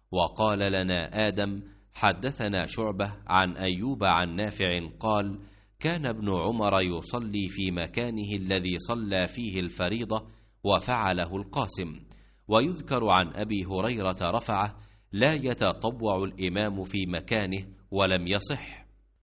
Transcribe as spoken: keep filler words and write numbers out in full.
وقال لنا آدم حدثنا شعبة عن أيوب عن نافع قال كان ابن عمر يصلي في مكانه الذي صلى فيه الفريضة وفعله القاسم. ويذكر عن أبي هريرة رفعه لا يتطوع الإمام في مكانه ولم يصح.